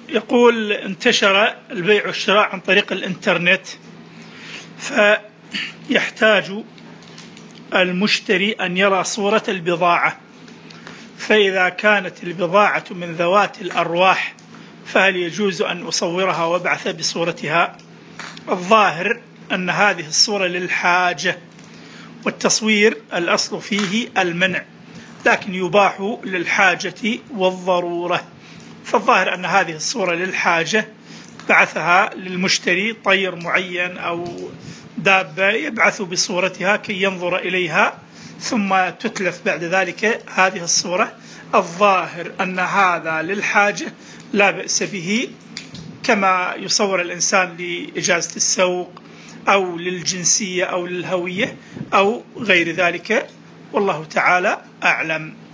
يقول انتشر البيع والشراء عن طريق الإنترنت، فيحتاج المشتري أن يرى صورة البضاعة، فإذا كانت البضاعة من ذوات الأرواح فهل يجوز أن أصورها وأبعث بصورتها؟ الظاهر أن هذه الصورة للحاجة، والتصوير الأصل فيه المنع، لكن يباح للحاجة والضرورة. فالظاهر أن هذه الصورة للحاجة، بعثها للمشتري طير معين أو دابة يبعث بصورتها كي ينظر إليها، ثم تتلف بعد ذلك هذه الصورة. الظاهر أن هذا للحاجة لا بأس به، كما يصور الإنسان لإجازة السوق أو للجنسية أو للهوية أو غير ذلك، والله تعالى أعلم.